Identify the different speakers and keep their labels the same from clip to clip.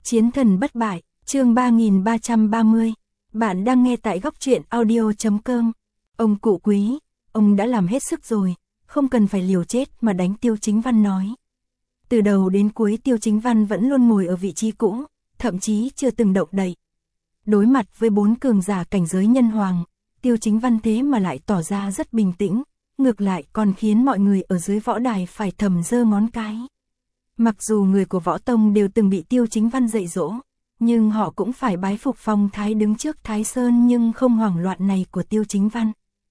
Speaker 1: Chiến thần bất bại, chương 3330. Bạn đang nghe tại góc truyện audio.com. Ông cụ quý, ông đã làm hết sức rồi, không cần phải liều chết mà đánh Tiêu Chính Văn nói. Từ đầu đến cuối Tiêu Chính Văn vẫn luôn ngồi ở vị trí cũ, thậm chí chưa từng động đậy. Đối mặt với 4 cường giả cảnh giới nhân hoàng, Tiêu Chính Văn thế mà lại tỏ ra rất bình tĩnh, ngược lại còn khiến mọi người ở dưới võ đài phải thầm giơ ngón cái. Mặc dù người của võ tông đều từng bị Tiêu Chính Văn dạy dỗ, nhưng họ cũng phải bái phục phong thái đứng trước Thái Sơn nhưng không hoảng loạn này của Tiêu Chính Văn.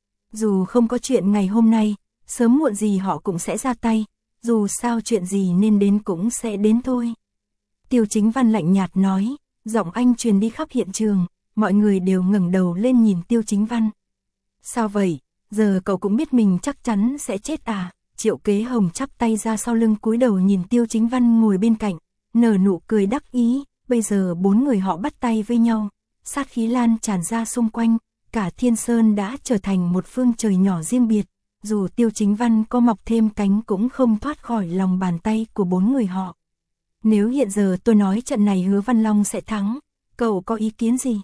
Speaker 1: Dù không có chuyện ngày hôm nay, sớm muộn gì họ cũng sẽ ra tay, dù sao chuyện gì nên đến cũng sẽ đến thôi. Tiêu Chính Văn lạnh nhạt nói, giọng anh truyền đi khắp hiện trường, mọi người đều ngẩng đầu lên nhìn Tiêu Chính Văn. Sao vậy, giờ cậu cũng biết mình chắc chắn sẽ chết à? Triệu Kế Hồng chắp tay ra sau lưng cúi đầu nhìn Tiêu Chính Văn ngồi bên cạnh, nở nụ cười đắc ý, bây giờ 4 người họ bắt tay với nhau, sát khí lan tràn ra xung quanh, cả Thiên Sơn đã trở thành một phương trời nhỏ riêng biệt, dù Tiêu Chính Văn có mọc thêm cánh cũng không thoát khỏi lòng bàn tay của 4 người họ. Nếu hiện giờ tôi nói trận này Hứa Văn Long sẽ thắng, cậu có ý kiến gì?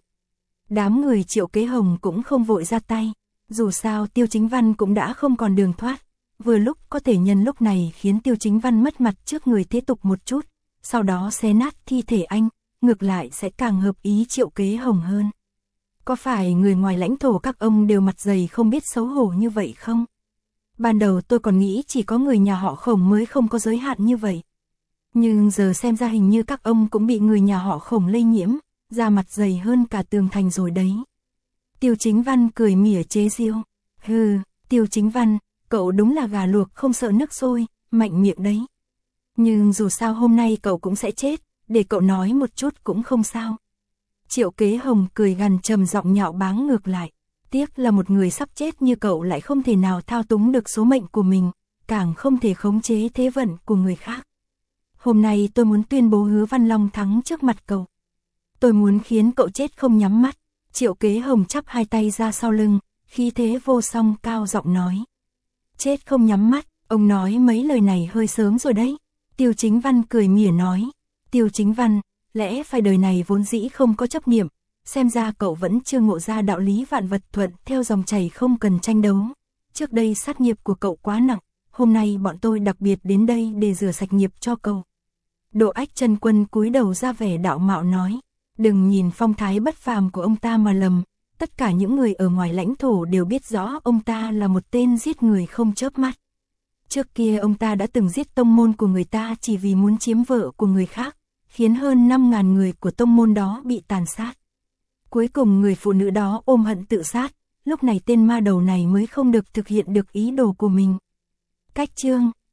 Speaker 1: Đám người Triệu Kế Hồng cũng không vội ra tay, dù sao Tiêu Chính Văn cũng đã không còn đường thoát. Vừa lúc có thể nhân lúc này khiến Tiêu Chính Văn mất mặt trước người thế tục một chút, sau đó xé nát thi thể anh, ngược lại sẽ càng hợp ý Triệu Kế Hồng hơn. Có phải người ngoài lãnh thổ các ông đều mặt dày không biết xấu hổ như vậy không? Ban đầu tôi còn nghĩ chỉ có người nhà họ Khổng mới không có giới hạn như vậy. Nhưng giờ xem ra hình như các ông cũng bị người nhà họ Khổng lây nhiễm, da mặt dày hơn cả tường thành rồi đấy. Tiêu Chính Văn cười mỉa chế giễu. Hừ, Tiêu Chính Văn, cậu đúng là gà luộc không sợ nước sôi, mạnh miệng đấy. Nhưng dù sao hôm nay cậu cũng sẽ chết, để cậu nói một chút cũng không sao. Triệu Kế Hồng cười gằn trầm giọng nhạo báng ngược lại. Tiếc là một người sắp chết như cậu lại không thể nào thao túng được số mệnh của mình, càng không thể khống chế thế vận của người khác. Hôm nay tôi muốn tuyên bố Hứa Văn Long thắng trước mặt cậu. Tôi muốn khiến cậu chết không nhắm mắt. Triệu Kế Hồng chắp hai tay ra sau lưng, khí thế vô song cao giọng nói. Chết không nhắm mắt, ông nói mấy lời này hơi sớm rồi đấy. Tiêu Chính Văn cười mỉa nói. Tiêu Chính Văn, lẽ phải đời này vốn dĩ không có chấp niệm, xem ra cậu vẫn chưa ngộ ra đạo lý vạn vật thuận theo dòng chảy không cần tranh đấu. Trước đây sát nghiệp của cậu quá nặng, hôm nay bọn tôi đặc biệt đến đây để rửa sạch nghiệp cho cậu. Độ Ách Chân Quân cúi đầu ra vẻ đạo mạo nói. Đừng nhìn phong thái bất phàm của ông ta mà lầm, tất cả những người ở ngoài lãnh thổ đều biết rõ ông ta là một tên giết người không chớp mắt. Trước kia ông ta đã từng giết tông môn của người ta chỉ vì muốn chiếm vợ của người khác, khiến hơn 5.000 người của tông môn đó bị tàn sát. Cuối cùng người phụ nữ đó ôm hận tự sát, lúc này tên ma đầu này mới không được thực hiện được ý đồ của mình. Cách chương